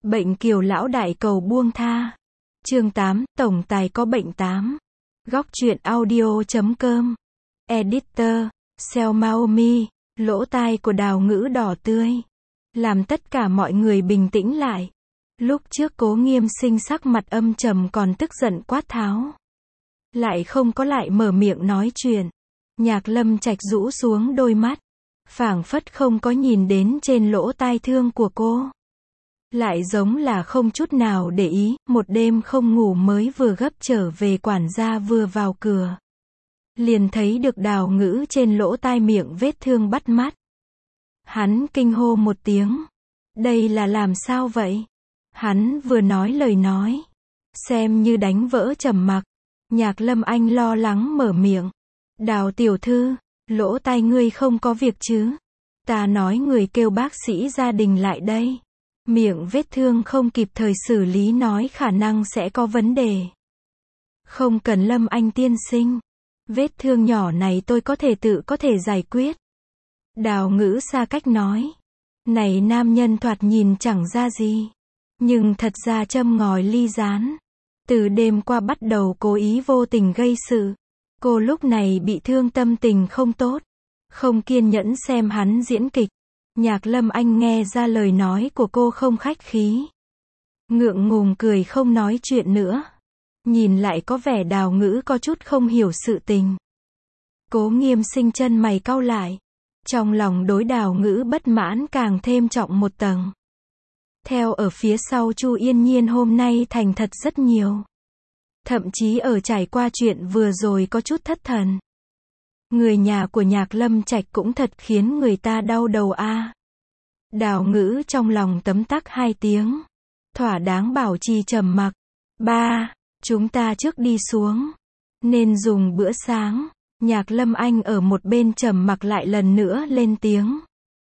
Bệnh Kiều lão đại cầu buông tha. Chương 8, tổng tài có bệnh 8. Góc truyện audio.com. Editor, Xiaomi, lỗ tai của Đào Ngữ đỏ tươi. Làm tất cả mọi người bình tĩnh lại. Lúc trước Cố Nghiêm Sinh sắc mặt âm trầm còn tức giận quát tháo. Lại không có lại mở miệng nói chuyện. Nhạc Lâm Trạch rũ xuống đôi mắt. Phảng phất không có nhìn đến trên lỗ tai thương của cô. Lại giống là không chút nào để ý, một đêm không ngủ mới vừa gấp trở về, quản gia vừa vào cửa. Liền thấy được Đào Ngữ trên lỗ tai miệng vết thương bắt mắt. Hắn kinh hô một tiếng. Đây là làm sao vậy? Hắn vừa nói lời nói. Xem như đánh vỡ trầm mặc. Nhạc Lâm Anh lo lắng mở miệng. Đào tiểu thư, lỗ tai ngươi không có việc chứ? Ta nói người kêu bác sĩ gia đình lại đây. Miệng vết thương không kịp thời xử lý nói khả năng sẽ có vấn đề. Không cần Lâm Anh tiên sinh. Vết thương nhỏ này tôi có thể giải quyết. Đào Ngữ xa cách nói. Này nam nhân thoạt nhìn chẳng ra gì. Nhưng thật ra châm ngòi ly rán. Từ đêm qua bắt đầu cố ý vô tình gây sự. Cô lúc này bị thương tâm tình không tốt. Không kiên nhẫn xem hắn diễn kịch. Nhạc Lâm Anh nghe ra lời nói của cô không khách khí. Ngượng ngùng cười không nói chuyện nữa. Nhìn lại có vẻ Đào Ngữ có chút không hiểu sự tình. Cố Nghiêm Sinh chân mày cau lại. Trong lòng đối Đào Ngữ bất mãn càng thêm trọng một tầng. Theo ở phía sau Chu Yên Nhiên hôm nay thành thật rất nhiều. Thậm chí ở trải qua chuyện vừa rồi có chút thất thần. Người nhà của Nhạc Lâm Trạch cũng thật khiến người ta đau đầu a. Đào Ngữ trong lòng tấm tắc hai tiếng. Thỏa đáng bảo trì trầm mặc. Ba, chúng ta trước đi xuống. Nên dùng bữa sáng. Nhạc Lâm Anh ở một bên trầm mặc lại lần nữa lên tiếng.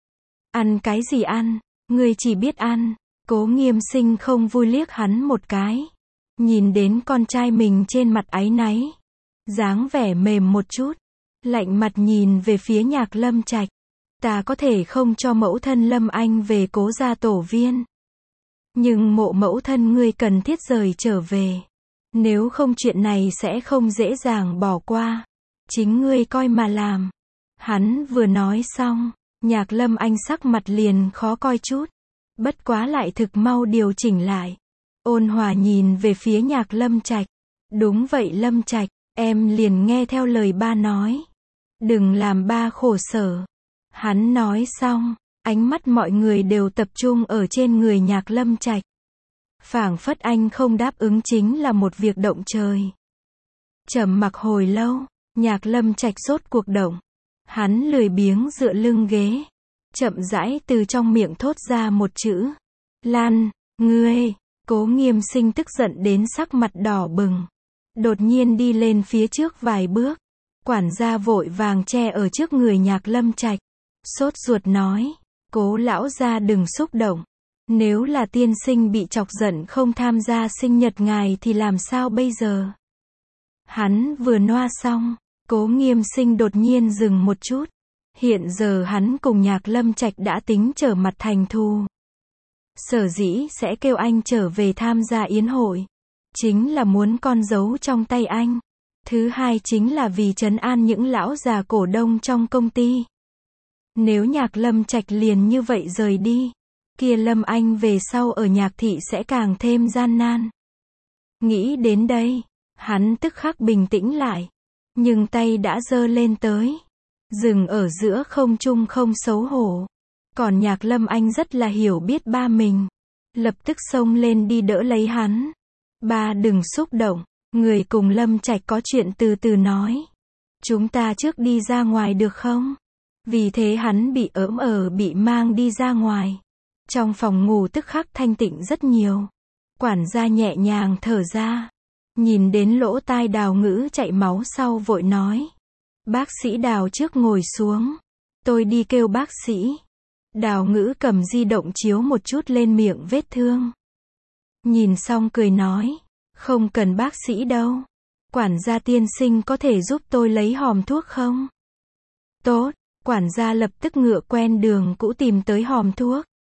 Ăn cái gì ăn? Ngươi chỉ biết ăn. Cố Nghiêm Sinh không vui liếc hắn một cái. Nhìn đến con trai mình trên mặt áy náy. Dáng vẻ mềm một chút. Lạnh mặt nhìn về phía Nhạc Lâm Trạch. Ta có thể không cho mẫu thân Lâm Anh về Cố gia tổ viên. Nhưng mộ mẫu thân ngươi cần thiết rời trở về. Nếu không chuyện này sẽ không dễ dàng bỏ qua. Chính ngươi coi mà làm. Hắn vừa nói xong, Nhạc Lâm Anh sắc mặt liền khó coi chút. Bất quá lại thực mau điều chỉnh lại. Ôn hòa nhìn về phía Nhạc Lâm Trạch. Đúng vậy Lâm Trạch, em liền nghe theo lời ba nói. Đừng làm ba khổ sở. Hắn nói xong, ánh mắt mọi người đều tập trung ở trên người Nhạc Lâm Trạch. Phảng phất anh không đáp ứng chính là một việc động trời. Trầm mặc hồi lâu, Nhạc Lâm Trạch rốt cuộc động. Hắn lười biếng dựa lưng ghế. Chậm rãi từ trong miệng thốt ra một chữ. Lan, ngươi. Cố Nghiêm Sinh tức giận đến sắc mặt đỏ bừng. Đột nhiên đi lên phía trước vài bước. Quản gia vội vàng che ở trước người Nhạc Lâm Trạch. Sốt ruột nói. Cố lão gia đừng xúc động. Nếu là tiên sinh bị chọc giận không tham gia sinh nhật ngài thì làm sao bây giờ? Hắn vừa noa xong. Cố Nghiêm Sinh đột nhiên dừng một chút. Hiện giờ hắn cùng Nhạc Lâm Trạch đã tính trở mặt thành thù. Sở dĩ sẽ kêu anh trở về tham gia yến hội. Chính là muốn con dấu trong tay anh. Thứ hai chính là vì trấn an những lão già cổ đông trong công ty. Nếu Nhạc Lâm Trạch liền như vậy rời đi, kia Lâm Anh về sau ở Nhạc thị sẽ càng thêm gian nan. Nghĩ đến đây, hắn tức khắc bình tĩnh lại. Nhưng tay đã giơ lên tới. Dừng ở giữa không trung không xấu hổ. Còn Nhạc Lâm Anh rất là hiểu biết ba mình. Lập tức xông lên đi đỡ lấy hắn. Ba đừng xúc động. Người cùng Lâm Trạch có chuyện từ từ nói. Chúng ta trước đi ra ngoài được không? Vì thế hắn bị bị mang đi ra ngoài. Trong phòng ngủ tức khắc thanh tịnh rất nhiều. Quản gia nhẹ nhàng thở ra. Nhìn đến lỗ tai Đào Ngữ chạy máu sau vội nói. Bác sĩ Đào trước ngồi xuống. Tôi đi kêu bác sĩ. Đào Ngữ cầm di động chiếu một chút lên miệng vết thương. Nhìn xong cười nói. Không cần bác sĩ đâu. Quản gia tiên sinh có thể giúp tôi lấy hòm thuốc không? Tốt. Quản gia lập tức ngựa quen đường cũ tìm tới hòm thuốc.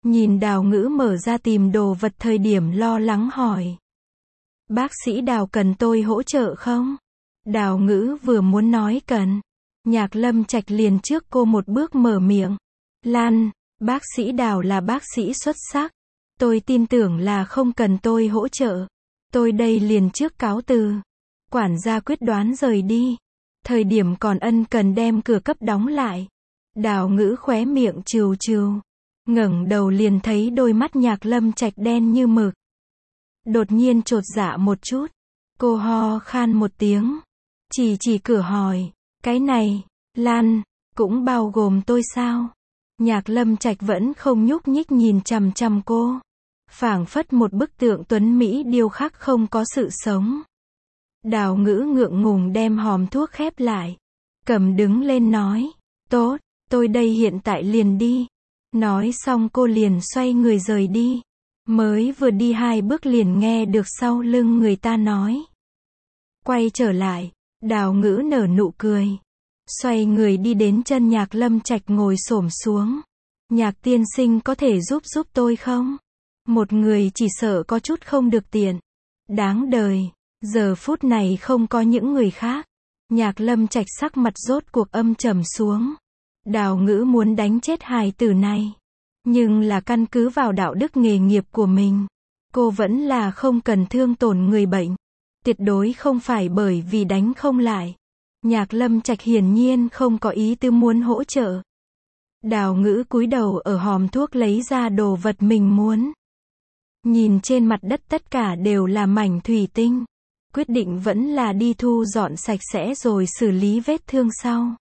Nhìn Đào Ngữ mở ra tìm đồ vật thời điểm lo lắng hỏi. Bác sĩ Đào cần tôi hỗ trợ không? Đào Ngữ vừa muốn nói cần. Nhạc Lâm Trạch liền trước cô một bước mở miệng. Lan, bác sĩ Đào là bác sĩ xuất sắc. Tôi tin tưởng là không cần tôi hỗ trợ. Tôi đây liền trước cáo từ. Quản gia quyết đoán rời đi. Thời điểm còn ân cần đem cửa cấp đóng lại. Đào Ngữ khóe miệng trừ trừ. Ngẩng đầu liền thấy đôi mắt Nhạc Lâm Trạch đen như mực. Đột nhiên chột dạ một chút. Cô ho khan một tiếng. Chỉ cửa hỏi. Cái này, Lan, cũng bao gồm tôi sao? Nhạc Lâm Trạch vẫn không nhúc nhích nhìn chằm chằm cô. Phảng phất một bức tượng tuấn Mỹ điêu khắc không có sự sống. Đào Ngữ ngượng ngùng đem hòm thuốc khép lại. Cầm đứng lên nói. Tốt, tôi đây hiện tại liền đi. Nói xong cô liền xoay người rời đi. Mới vừa đi 2 bước liền nghe được sau lưng người ta nói. Quay trở lại, Đào Ngữ nở nụ cười. Xoay người đi đến chân Nhạc Lâm Trạch ngồi xổm xuống. Nhạc tiên sinh có thể giúp tôi không? Một người chỉ sợ có chút không được tiện. Đáng đời, giờ phút này không có những người khác. Nhạc Lâm Trạch sắc mặt rốt cuộc âm trầm xuống. Đào Ngữ muốn đánh chết hài tử này. Nhưng là căn cứ vào đạo đức nghề nghiệp của mình. Cô vẫn là không cần thương tổn người bệnh. Tuyệt đối không phải bởi vì đánh không lại. Nhạc Lâm Trạch hiển nhiên không có ý tư muốn hỗ trợ. Đào Ngữ cúi đầu ở hòm thuốc lấy ra đồ vật mình muốn. Nhìn trên mặt đất tất cả đều là mảnh thủy tinh. Quyết định vẫn là đi thu dọn sạch sẽ rồi xử lý vết thương sau.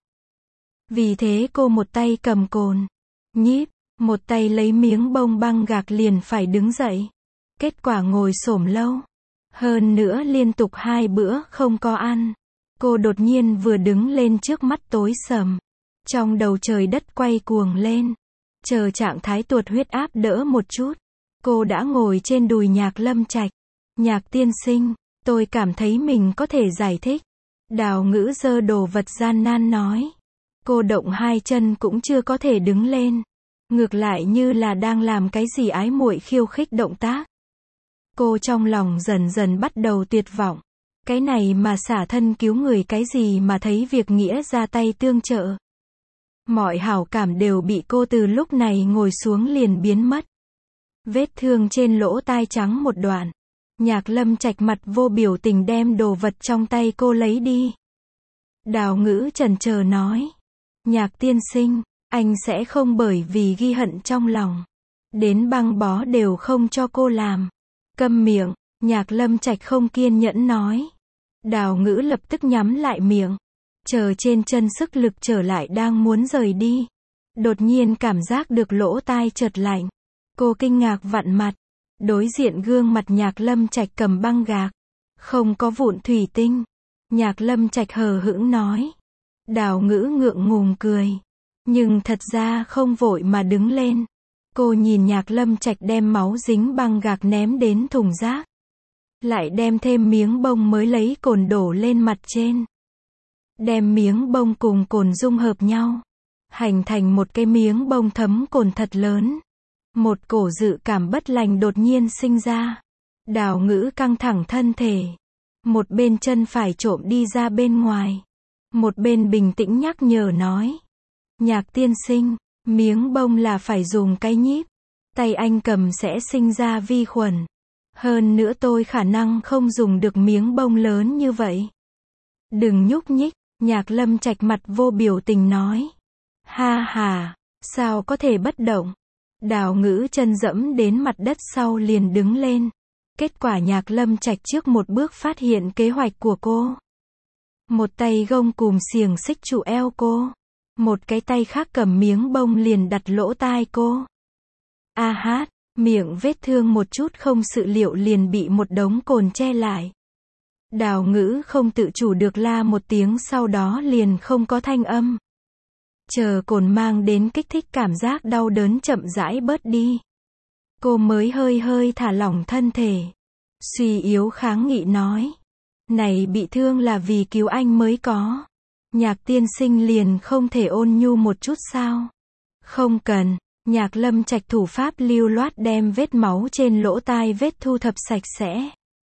Vì thế cô một tay cầm cồn, nhíp, một tay lấy miếng bông băng gạc liền phải đứng dậy. Kết quả ngồi xổm lâu. Hơn nữa liên tục 2 bữa không có ăn. Cô đột nhiên vừa đứng lên trước mắt tối sầm. Trong đầu trời đất quay cuồng lên. Chờ trạng thái tuột huyết áp đỡ một chút. Cô đã ngồi trên đùi Nhạc Lâm Trạch. Nhạc tiên sinh, tôi cảm thấy mình có thể giải thích. Đào Ngữ giơ đồ vật gian nan nói. Cô động 2 chân cũng chưa có thể đứng lên. Ngược lại như là đang làm cái gì ái muội khiêu khích động tác. Cô trong lòng dần dần bắt đầu tuyệt vọng. Cái này mà xả thân cứu người cái gì mà thấy việc nghĩa ra tay tương trợ. Mọi hảo cảm đều bị cô từ lúc này ngồi xuống liền biến mất. Vết thương trên lỗ tai trắng một đoạn. Nhạc Lâm Trạch mặt vô biểu tình đem đồ vật trong tay cô lấy đi. Đào Ngữ chần chờ nói. Nhạc tiên sinh, anh sẽ không bởi vì ghi hận trong lòng. Đến băng bó đều không cho cô làm. Câm miệng, Nhạc Lâm Trạch không kiên nhẫn nói. Đào Ngữ lập tức nhắm lại miệng. Chờ trên chân sức lực trở lại đang muốn rời đi. Đột nhiên cảm giác được lỗ tai chợt lạnh. Cô kinh ngạc vặn mặt. Đối diện gương mặt Nhạc Lâm Trạch cầm băng gạc. Không có vụn thủy tinh. Nhạc Lâm Trạch hờ hững nói. Đào Ngữ ngượng ngùng cười. Nhưng thật ra không vội mà đứng lên. Cô nhìn Nhạc Lâm Trạch đem máu dính băng gạc ném đến thùng rác. Lại đem thêm miếng bông mới lấy cồn đổ lên mặt trên. Đem miếng bông cùng cồn dung hợp nhau. Hành thành một cái miếng bông thấm cồn thật lớn. Một cổ dự cảm bất lành đột nhiên sinh ra. Đào Ngữ căng thẳng thân thể. Một bên chân phải trộm đi ra bên ngoài. Một bên bình tĩnh nhắc nhở nói. Nhạc tiên sinh, miếng bông là phải dùng cái nhíp. Tay anh cầm sẽ sinh ra vi khuẩn. Hơn nữa tôi khả năng không dùng được miếng bông lớn như vậy. Đừng nhúc nhích, Nhạc Lâm Trạch mặt vô biểu tình nói. Ha ha, sao có thể bất động? Đào Ngữ chân dẫm đến mặt đất sau liền đứng lên. Kết quả Nhạc Lâm Trạch trước một bước phát hiện kế hoạch của cô. Một tay gông cùm xiềng xích trụ eo cô. Một cái tay khác cầm miếng bông liền đặt lỗ tai cô. A hát, miệng vết thương một chút không sự liệu liền bị một đống cồn che lại. Đào Ngữ không tự chủ được la một tiếng sau đó liền không có thanh âm. Chờ cồn mang đến kích thích cảm giác đau đớn chậm rãi bớt đi. Cô mới hơi hơi thả lỏng thân thể. Suy yếu kháng nghị nói. Này bị thương là vì cứu anh mới có. Nhạc tiên sinh liền không thể ôn nhu một chút sao? Không cần. Nhạc Lâm Trạch thủ pháp lưu loát đem vết máu trên lỗ tai vết thu thập sạch sẽ.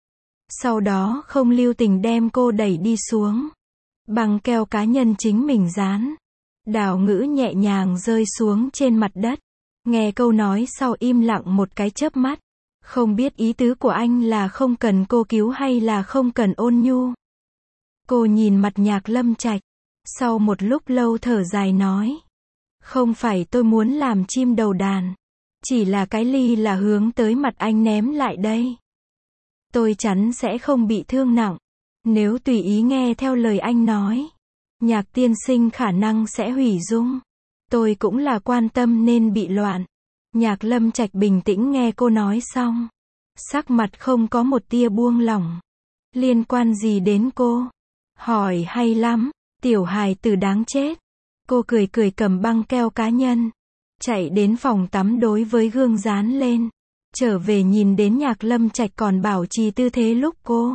Sau đó không lưu tình đem cô đẩy đi xuống. Băng keo cá nhân chính mình dán. Đào Ngữ nhẹ nhàng rơi xuống trên mặt đất. Nghe câu nói sau im lặng một cái chớp mắt. Không biết ý tứ của anh là không cần cô cứu hay là không cần ôn nhu. Cô nhìn mặt Nhạc Lâm Trạch. Sau một lúc lâu thở dài nói. Không phải tôi muốn làm chim đầu đàn. Chỉ là cái ly là hướng tới mặt anh ném lại đây. Tôi chắn sẽ không bị thương nặng. Nếu tùy ý nghe theo lời anh nói. Nhạc tiên sinh khả năng sẽ hủy dung. Tôi cũng là quan tâm nên bị loạn. Nhạc Lâm Trạch bình tĩnh nghe cô nói xong. Sắc mặt không có một tia buông lỏng. Liên quan gì đến cô? Hỏi hay lắm. Tiểu hài tử đáng chết. Cô cười cười cầm băng keo cá nhân. Chạy đến phòng tắm đối với gương dán lên. Trở về nhìn đến Nhạc Lâm Trạch còn bảo trì tư thế lúc cô.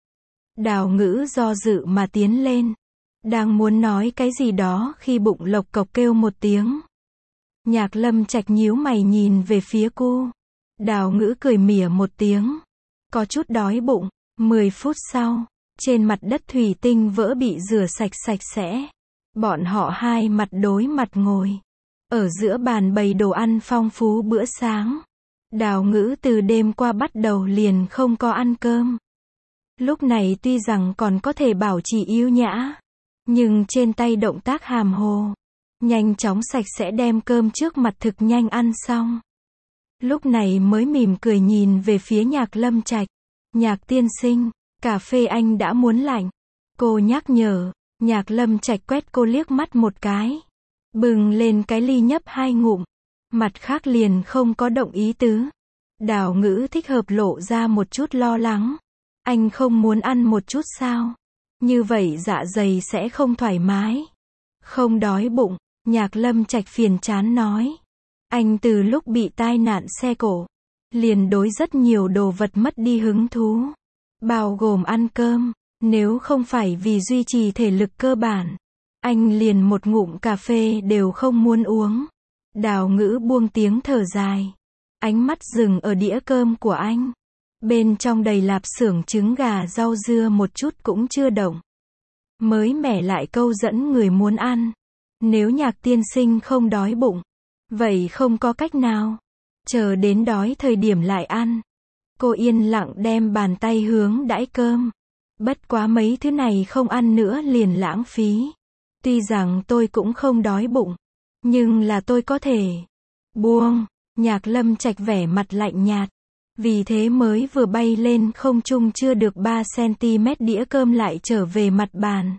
Đào Ngữ do dự mà tiến lên. Đang muốn nói cái gì đó khi bụng lộc cộc kêu một tiếng. Nhạc Lâm Trạch nhíu mày nhìn về phía cô. Đào Ngữ cười mỉa một tiếng. Có chút đói bụng. 10 phút sau, trên mặt đất thủy tinh vỡ bị rửa sạch sạch sẽ. Bọn họ hai mặt đối mặt ngồi. Ở giữa bàn bày đồ ăn phong phú bữa sáng. Đào Ngữ từ đêm qua bắt đầu liền không có ăn cơm. Lúc này tuy rằng còn có thể bảo trì yếu nhã. Nhưng trên tay động tác hàm hồ. Nhanh chóng sạch sẽ đem cơm trước mặt thực nhanh ăn xong. Lúc này mới mỉm cười nhìn về phía Nhạc Lâm Trạch. Nhạc tiên sinh, cà phê anh đã muốn lạnh. Cô nhắc nhở. Nhạc Lâm Trạch quét cô liếc mắt một cái. Bừng lên cái ly nhấp 2 ngụm. Mặt khác liền không có động ý tứ. Đào Ngữ thích hợp lộ ra một chút lo lắng. Anh không muốn ăn một chút sao? Như vậy dạ dày sẽ không thoải mái. Không đói bụng. Nhạc Lâm Trạch phiền chán nói. Anh từ lúc bị tai nạn xe cộ. Liền đối rất nhiều đồ vật mất đi hứng thú. Bao gồm ăn cơm. Nếu không phải vì duy trì thể lực cơ bản. Anh liền một ngụm cà phê đều không muốn uống. Đào Ngữ buông tiếng thở dài. Ánh mắt dừng ở đĩa cơm của anh. Bên trong đầy lạp xưởng trứng gà rau dưa một chút cũng chưa động. Mới mẻ lại câu dẫn người muốn ăn. Nếu Nhạc tiên sinh không đói bụng. Vậy không có cách nào. Chờ đến đói thời điểm lại ăn. Cô yên lặng đem bàn tay hướng đãi cơm. Bất quá mấy thứ này không ăn nữa liền lãng phí. Tuy rằng tôi cũng không đói bụng. Nhưng là tôi có thể. Buông. Nhạc Lâm Trạch vẻ mặt lạnh nhạt. Vì thế mới vừa bay lên không trung chưa được 3cm đĩa cơm lại trở về mặt bàn.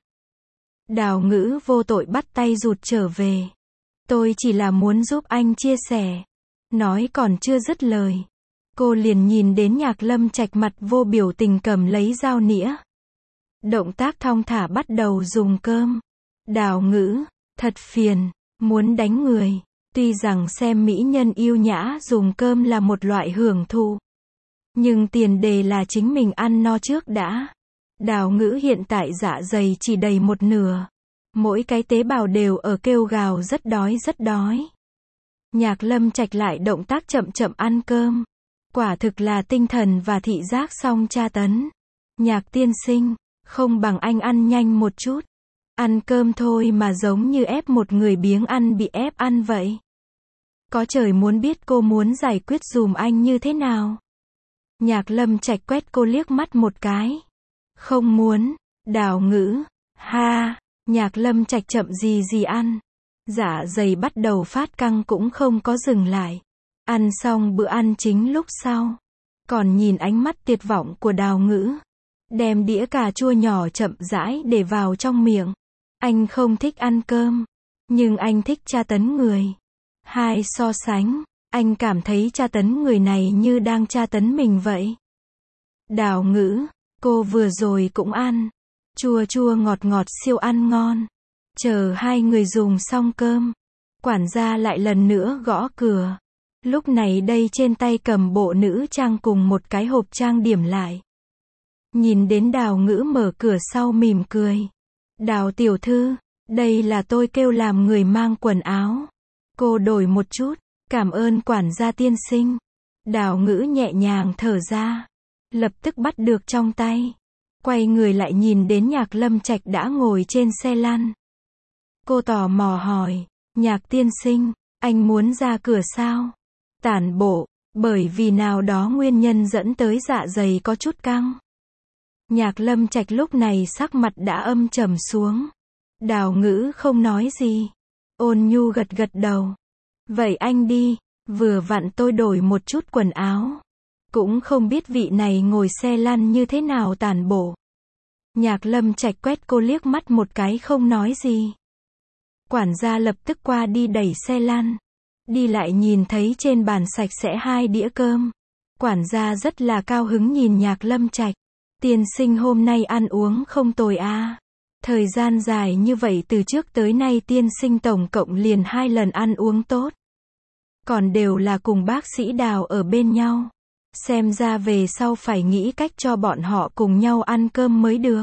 Đào Ngữ vô tội bắt tay rụt trở về. Tôi chỉ là muốn giúp anh chia sẻ. Nói còn chưa dứt lời. Cô liền nhìn đến Nhạc Lâm Trạch mặt vô biểu tình cầm lấy dao nĩa. Động tác thong thả bắt đầu dùng cơm. Đào Ngữ, thật phiền, muốn đánh người. Tuy rằng xem mỹ nhân yêu nhã dùng cơm là một loại hưởng thụ. Nhưng tiền đề là chính mình ăn no trước đã. Đào Ngữ hiện tại dạ dày chỉ đầy một nửa. Mỗi cái tế bào đều ở kêu gào rất đói rất đói. Nhạc Lâm Trạch lại động tác chậm chậm ăn cơm. Quả thực là tinh thần và thị giác song tra tấn. Nhạc tiên sinh, không bằng anh ăn nhanh một chút. Ăn cơm thôi mà giống như ép một người biếng ăn bị ép ăn vậy. Có trời muốn biết cô muốn giải quyết dùm anh như thế nào. Nhạc Lâm Trạch quét cô liếc mắt một cái. Không muốn. Đào Ngữ. Ha. Nhạc Lâm Trạch chậm gì gì ăn. Dạ dày bắt đầu phát căng cũng không có dừng lại. Ăn xong bữa ăn chính lúc sau. Còn nhìn ánh mắt tuyệt vọng của Đào Ngữ. Đem đĩa cà chua nhỏ chậm rãi để vào trong miệng. Anh không thích ăn cơm. Nhưng anh thích tra tấn người. Hai so sánh. Anh cảm thấy tra tấn người này như đang tra tấn mình vậy. Đào Ngữ. Cô vừa rồi cũng ăn. Chua chua ngọt ngọt siêu ăn ngon. Chờ hai người dùng xong cơm. Quản gia lại lần nữa gõ cửa. Lúc này đây trên tay cầm bộ nữ trang cùng một cái hộp trang điểm lại. Nhìn đến Đào Ngữ mở cửa sau mỉm cười. Đào tiểu thư, đây là tôi kêu làm người mang quần áo. Cô đổi một chút, Cảm ơn quản gia tiên sinh. Đào Ngữ nhẹ nhàng thở ra. Lập tức bắt được trong tay. Quay người lại nhìn đến Nhạc Lâm Trạch đã ngồi trên xe lăn. Cô tò mò hỏi, Nhạc tiên sinh, anh muốn ra cửa sao? Tản bộ, bởi vì nào đó nguyên nhân dẫn tới dạ dày có chút căng. Nhạc Lâm Trạch lúc này sắc mặt đã âm trầm xuống. Đào Ngữ không nói gì. Ôn nhu gật gật đầu. Vậy anh đi, vừa vặn tôi đổi một chút quần áo. Cũng không biết vị này ngồi xe lăn như thế nào tản bộ. Nhạc Lâm Trạch quét cô liếc mắt một cái không nói gì. Quản gia lập tức qua đi đẩy xe lăn. Đi lại nhìn thấy trên bàn sạch sẽ 2 đĩa cơm. Quản gia rất là cao hứng nhìn Nhạc Lâm Trạch. Tiên sinh hôm nay ăn uống không tồi à. Thời gian dài như vậy từ trước tới nay tiên sinh tổng cộng liền 2 lần ăn uống tốt. Còn đều là cùng bác sĩ Đào ở bên nhau. Xem ra về sau phải nghĩ cách cho bọn họ cùng nhau ăn cơm mới được.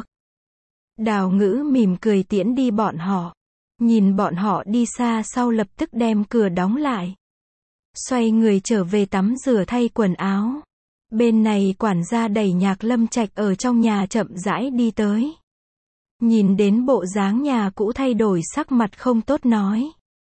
Đào Ngữ mỉm cười tiễn đi bọn họ. Nhìn bọn họ đi xa sau lập tức đem cửa đóng lại. Xoay người trở về tắm rửa thay quần áo. Bên này quản gia đẩy Nhạc Lâm Trạch ở trong nhà chậm rãi đi tới. Nhìn đến bộ dáng nhà cũ thay đổi sắc mặt không tốt nói.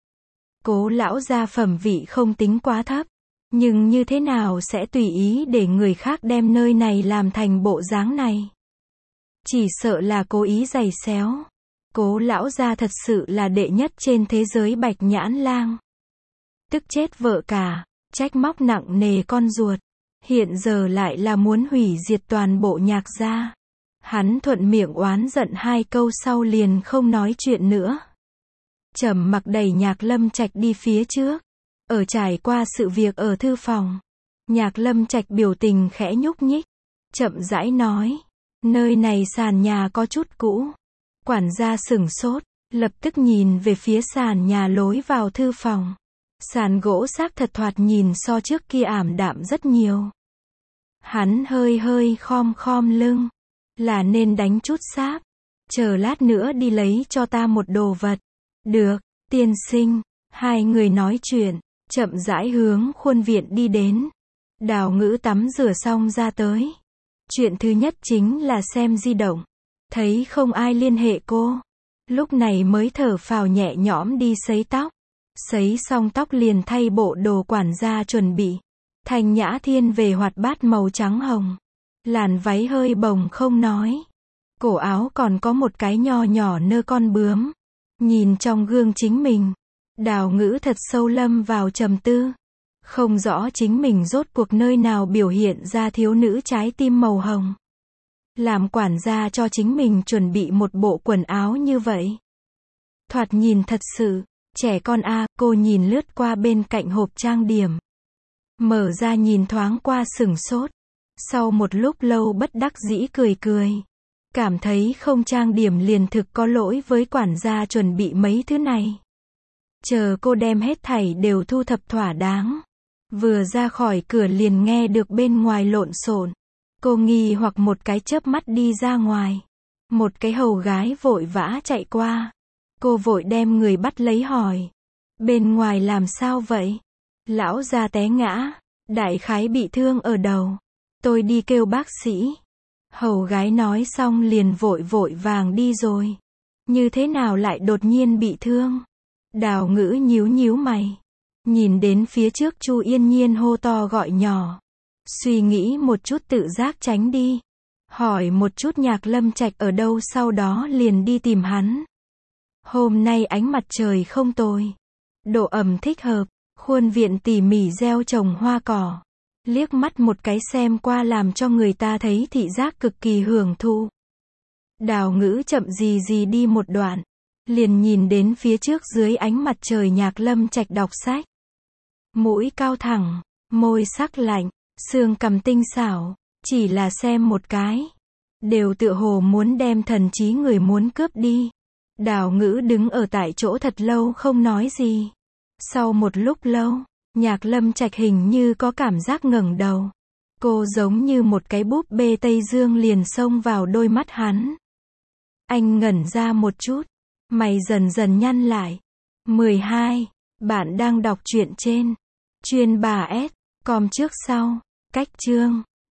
Cố lão gia phẩm vị không tính quá thấp. Nhưng như thế nào sẽ tùy ý để người khác đem nơi này làm thành bộ dáng này. Chỉ sợ là cố ý giày xéo. Cố lão gia thật sự là đệ nhất trên thế giới Bạch Nhãn Lang. Tức chết vợ cả, trách móc nặng nề con ruột. Hiện giờ lại là muốn hủy diệt toàn bộ Nhạc gia. Hắn thuận miệng oán giận 2 câu sau liền không nói chuyện nữa. Trầm mặc đẩy Nhạc Lâm Trạch đi phía trước. Ở trải qua sự việc ở thư phòng. Nhạc Lâm Trạch biểu tình khẽ nhúc nhích. Chậm rãi nói. Nơi này sàn nhà có chút cũ. Quản gia sửng sốt. Lập tức nhìn về phía sàn nhà lối vào thư phòng. Sàn gỗ xác thật thoạt nhìn so trước kia ảm đạm rất nhiều. Hắn hơi khom lưng. Là nên đánh chút sáp. Chờ lát nữa đi lấy cho ta một đồ vật. Được, tiên sinh. 2 người nói chuyện. Chậm rãi hướng khuôn viện đi đến. Đào Ngữ tắm rửa xong ra tới. Chuyện thứ nhất chính là xem di động. Thấy không ai liên hệ cô. Lúc này mới thở phào nhẹ nhõm đi sấy tóc. Sấy xong tóc liền thay bộ đồ quản gia chuẩn bị. Thanh nhã thiên về hoạt bát màu trắng hồng. Làn váy hơi bồng không nói. Cổ áo còn có một cái nho nhỏ nơ con bướm. Nhìn trong gương chính mình. Đào Ngữ thật sâu lâm vào trầm tư. Không rõ chính mình rốt cuộc nơi nào biểu hiện ra thiếu nữ trái tim màu hồng. Làm quản gia cho chính mình chuẩn bị một bộ quần áo như vậy. Thoạt nhìn thật sự, trẻ con a. Cô nhìn lướt qua bên cạnh hộp trang điểm. Mở ra nhìn thoáng qua sửng sốt. Sau một lúc lâu bất đắc dĩ cười. Cảm thấy không trang điểm liền thực có lỗi với quản gia chuẩn bị mấy thứ này. Chờ cô đem hết thảy đều thu thập thỏa đáng. Vừa ra khỏi cửa liền nghe được bên ngoài lộn xộn. Cô nghi hoặc một cái chớp mắt đi ra ngoài. Một cái hầu gái vội vã chạy qua. Cô vội đem người bắt lấy hỏi. Bên ngoài làm sao vậy? Lão già té ngã. Đại khái bị thương ở đầu. Tôi đi kêu bác sĩ. Hầu gái nói xong liền vội vàng đi rồi. Như thế nào lại đột nhiên bị thương? Đào Ngữ nhíu mày. Nhìn đến phía trước Chu Yên Nhiên hô to gọi nhỏ. Suy nghĩ một chút tự giác tránh đi. Hỏi một chút Nhạc Lâm Trạch ở đâu sau đó liền đi tìm hắn. Hôm nay ánh mặt trời không tồi. Độ ẩm thích hợp. Khuôn viện tỉ mỉ gieo trồng hoa cỏ. Liếc mắt một cái xem qua làm cho người ta thấy thị giác cực kỳ hưởng thụ. Đào Ngữ chậm gì đi một đoạn. Liền nhìn đến phía trước dưới ánh mặt trời Nhạc Lâm Trạch đọc sách. Mũi cao thẳng, môi sắc lạnh, xương cằm tinh xảo, chỉ là xem một cái. Đều tựa hồ muốn đem thần trí người muốn cướp đi. Đào Ngữ đứng ở tại chỗ thật lâu không nói gì. Sau một lúc lâu, Nhạc Lâm Trạch hình như có cảm giác ngẩng đầu. Cô giống như một cái búp bê Tây Dương liền xông vào đôi mắt hắn. Anh ngẩn ra một chút. Mày dần nhăn lại. 12. Bạn đang đọc truyện trên Chuyên bà S. Com trước sau. Cách chương